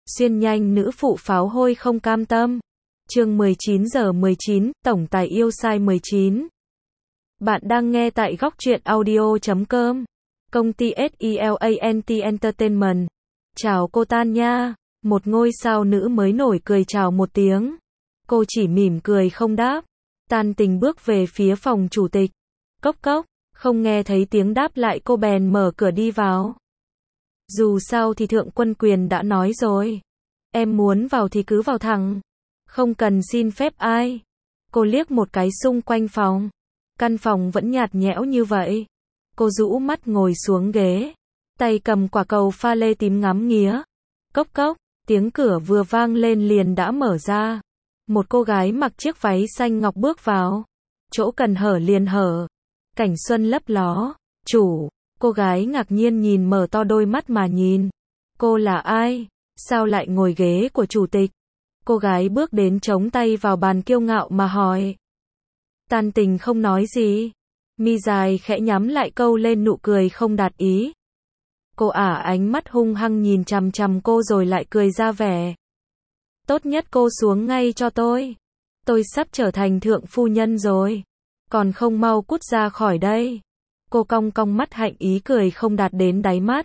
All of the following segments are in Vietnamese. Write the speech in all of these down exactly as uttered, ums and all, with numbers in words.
Xuyên nhanh nữ phụ pháo hôi không cam tâm. Chương mười chín giờ mười chín, tổng tài yêu sai mười chín. Bạn đang nghe tại góc truyện audio chấm com. Công ty Selant Entertainment. Chào cô Tan nha. Một ngôi sao nữ mới nổi cười chào một tiếng. Cô chỉ mỉm cười không đáp. Tan Tình bước về phía phòng chủ tịch. Cốc cốc, không nghe thấy tiếng đáp lại cô bèn mở cửa đi vào. Dù sao thì Thượng Quân Quyền đã nói rồi. Em muốn vào thì cứ vào thẳng. Không cần xin phép ai. Cô liếc một cái xung quanh phòng. Căn phòng vẫn nhạt nhẽo như vậy. Cô rũ mắt ngồi xuống ghế. Tay cầm quả cầu pha lê tím ngắm nghía. Cốc cốc, tiếng cửa vừa vang lên liền đã mở ra. Một cô gái mặc chiếc váy xanh ngọc bước vào. Chỗ cần hở liền hở. Cảnh xuân lấp ló. Chủ, cô gái ngạc nhiên nhìn mở to đôi mắt mà nhìn. Cô là ai? Sao lại ngồi ghế của chủ tịch? Cô gái bước đến chống tay vào bàn kiêu ngạo mà hỏi. Tan Tình không nói gì. Mi dài khẽ nhắm lại câu lên nụ cười không đạt ý. Cô ả ánh mắt hung hăng nhìn chằm chằm cô rồi lại cười ra vẻ. Tốt nhất cô xuống ngay cho tôi. Tôi sắp trở thành thượng phu nhân rồi. Còn không mau cút ra khỏi đây. Cô cong cong mắt hạnh ý cười không đạt đến đáy mắt.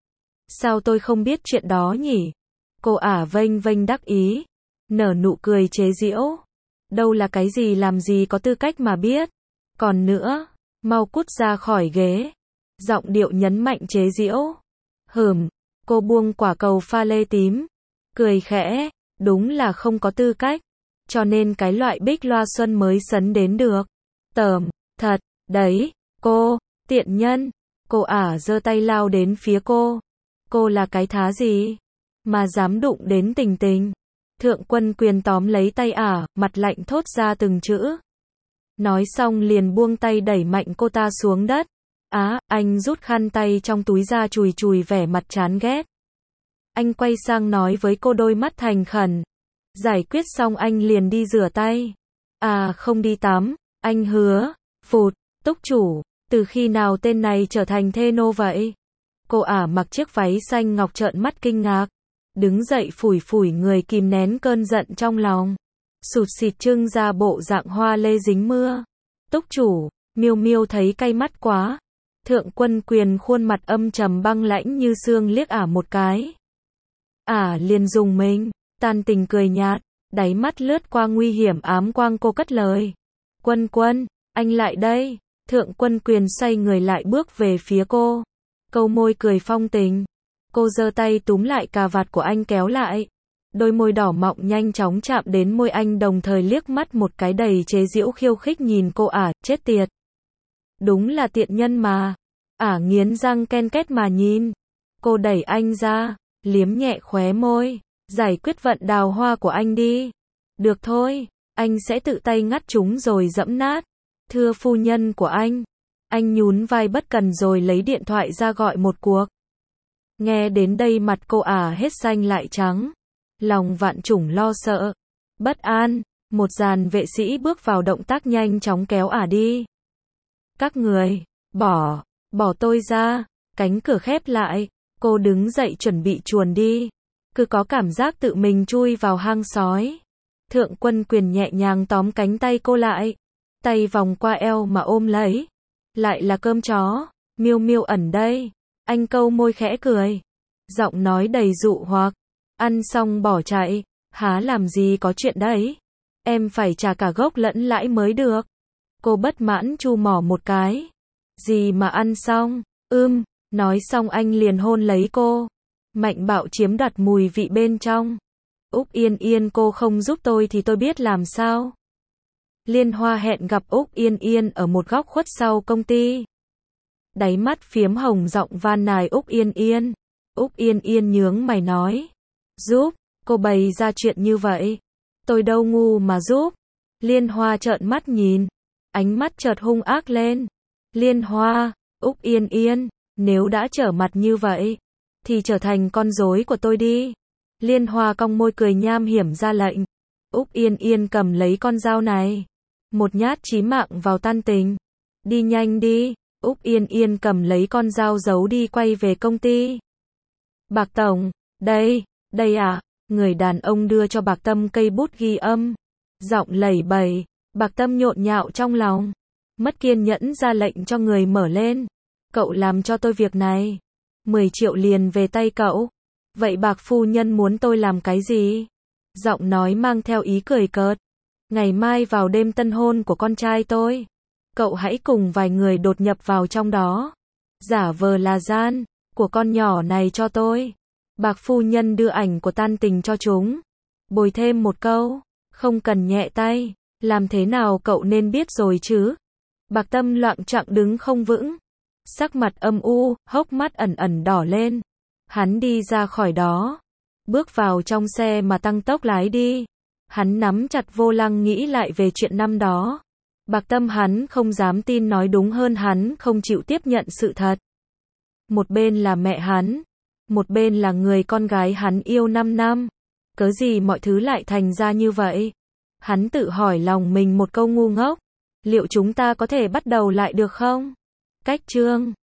Sao tôi không biết chuyện đó nhỉ? Cô ả vênh vênh đắc ý. Nở nụ cười chế giễu. Đâu là cái gì làm gì có tư cách mà biết. Còn nữa, mau cút ra khỏi ghế. Giọng điệu nhấn mạnh chế giễu. Hừm, cô buông quả cầu pha lê tím. Cười khẽ, đúng là không có tư cách. Cho nên cái loại bích loa xuân mới sấn đến được. Tởm, thật, đấy, cô, tiện nhân. Cô ả giơ tay lao đến phía cô. Cô là cái thá gì? Mà dám đụng đến Tình Tình. Thượng Quân Quyền tóm lấy tay ả, mặt lạnh thốt ra từng chữ. Nói xong liền buông tay đẩy mạnh cô ta xuống đất. Á, anh rút khăn tay trong túi ra chùi chùi vẻ mặt chán ghét. Anh quay sang nói với cô đôi mắt thành khẩn. Giải quyết xong anh liền đi rửa tay. À không đi tắm, anh hứa. Phụt, túc chủ, từ khi nào tên này trở thành thê nô vậy? Cô ả mặc chiếc váy xanh ngọc trợn mắt kinh ngạc. Đứng dậy phủi phủi người kìm nén cơn giận trong lòng. Sụt xịt trưng ra bộ dạng hoa lê dính mưa. Túc chủ, Miêu Miêu thấy cay mắt quá. Thượng Quân Quyền khuôn mặt âm trầm băng lãnh như xương liếc ả một cái. Ả liền dùng mình. Tan Tình cười nhạt, đáy mắt lướt qua nguy hiểm ám quang cô cất lời. Quân Quân, anh lại đây. Thượng Quân Quyền xoay người lại bước về phía cô. Câu môi cười phong tình. Cô giơ tay túm lại cà vạt của anh kéo lại. Đôi môi đỏ mọng nhanh chóng chạm đến môi anh đồng thời liếc mắt một cái đầy chế giễu khiêu khích nhìn cô ả, chết tiệt. Đúng là tiện nhân mà. Ả nghiến răng ken két mà nhìn. Cô đẩy anh ra, liếm nhẹ khóe môi. Giải quyết vận đào hoa của anh đi. Được thôi, anh sẽ tự tay ngắt chúng rồi dẫm nát. Thưa phu nhân của anh. Anh nhún vai bất cần rồi lấy điện thoại ra gọi một cuộc. Nghe đến đây mặt cô ả hết xanh lại trắng. Lòng vạn chủng lo sợ. Bất an, một dàn vệ sĩ bước vào động tác nhanh chóng kéo ả đi. Các người, bỏ, bỏ tôi ra. Cánh cửa khép lại. Cô đứng dậy chuẩn bị chuồn đi. Cứ có cảm giác tự mình chui vào hang sói. Thượng Quân Quyền nhẹ nhàng tóm cánh tay cô lại. Tay vòng qua eo mà ôm lấy. Lại là cơm chó. Miêu Miêu ẩn đây. Anh câu môi khẽ cười. Giọng nói đầy dụ hoặc. Ăn xong bỏ chạy. Há làm gì có chuyện đấy. Em phải trả cả gốc lẫn lãi mới được. Cô bất mãn chu mỏ một cái. Gì mà ăn xong. Ưm. Nói xong anh liền hôn lấy cô. Mạnh bạo chiếm đoạt mùi vị bên trong. Úc Yên Yên cô không giúp tôi thì tôi biết làm sao. Liên Hoa hẹn gặp Úc Yên Yên ở một góc khuất sau công ty. Đáy mắt phiếm hồng giọng van nài Úc Yên Yên. Úc Yên Yên nhướng mày nói. Giúp, cô bày ra chuyện như vậy. Tôi đâu ngu mà giúp. Liên Hoa trợn mắt nhìn. Ánh mắt chợt hung ác lên. Liên Hoa, Úc Yên Yên, nếu đã trở mặt như vậy, thì trở thành con rối của tôi đi. Liên Hoa cong môi cười nham hiểm ra lệnh. Úc Yên Yên cầm lấy con dao này. Một nhát chí mạng vào Tan Tình. Đi nhanh đi. Úc Yên Yên cầm lấy con dao giấu đi quay về công ty. Bạc tổng, đây, đây à, Người đàn ông đưa cho Bạc Tâm cây bút ghi âm. Giọng lẩy bẩy. Bạc Tâm nhộn nhạo trong lòng. Mất kiên nhẫn ra lệnh cho người mở lên. Cậu làm cho tôi việc này. mười triệu liền về tay cậu. Vậy Bạc phu nhân muốn tôi làm cái gì? Giọng nói mang theo ý cười cợt. Ngày mai vào đêm tân hôn của con trai tôi. Cậu hãy cùng vài người đột nhập vào trong đó. Giả vờ là gian của con nhỏ này cho tôi. Bạc phu nhân đưa ảnh của tan tình cho chúng. Bồi thêm một câu. Không cần nhẹ tay. Làm thế nào cậu nên biết rồi chứ. Bạc Tâm loạng choạng đứng không vững. Sắc mặt âm u, hốc mắt ẩn ẩn đỏ lên. Hắn đi ra khỏi đó. Bước vào trong xe mà tăng tốc lái đi. Hắn nắm chặt vô lăng nghĩ lại về chuyện năm đó. Bạc Tâm hắn không dám tin, nói đúng hơn hắn không chịu tiếp nhận sự thật. Một bên là mẹ hắn. Một bên là người con gái hắn yêu năm năm. Cớ gì mọi thứ lại thành ra như vậy? Hắn tự hỏi lòng mình một câu ngu ngốc. Liệu chúng ta có thể bắt đầu lại được không? Cách chương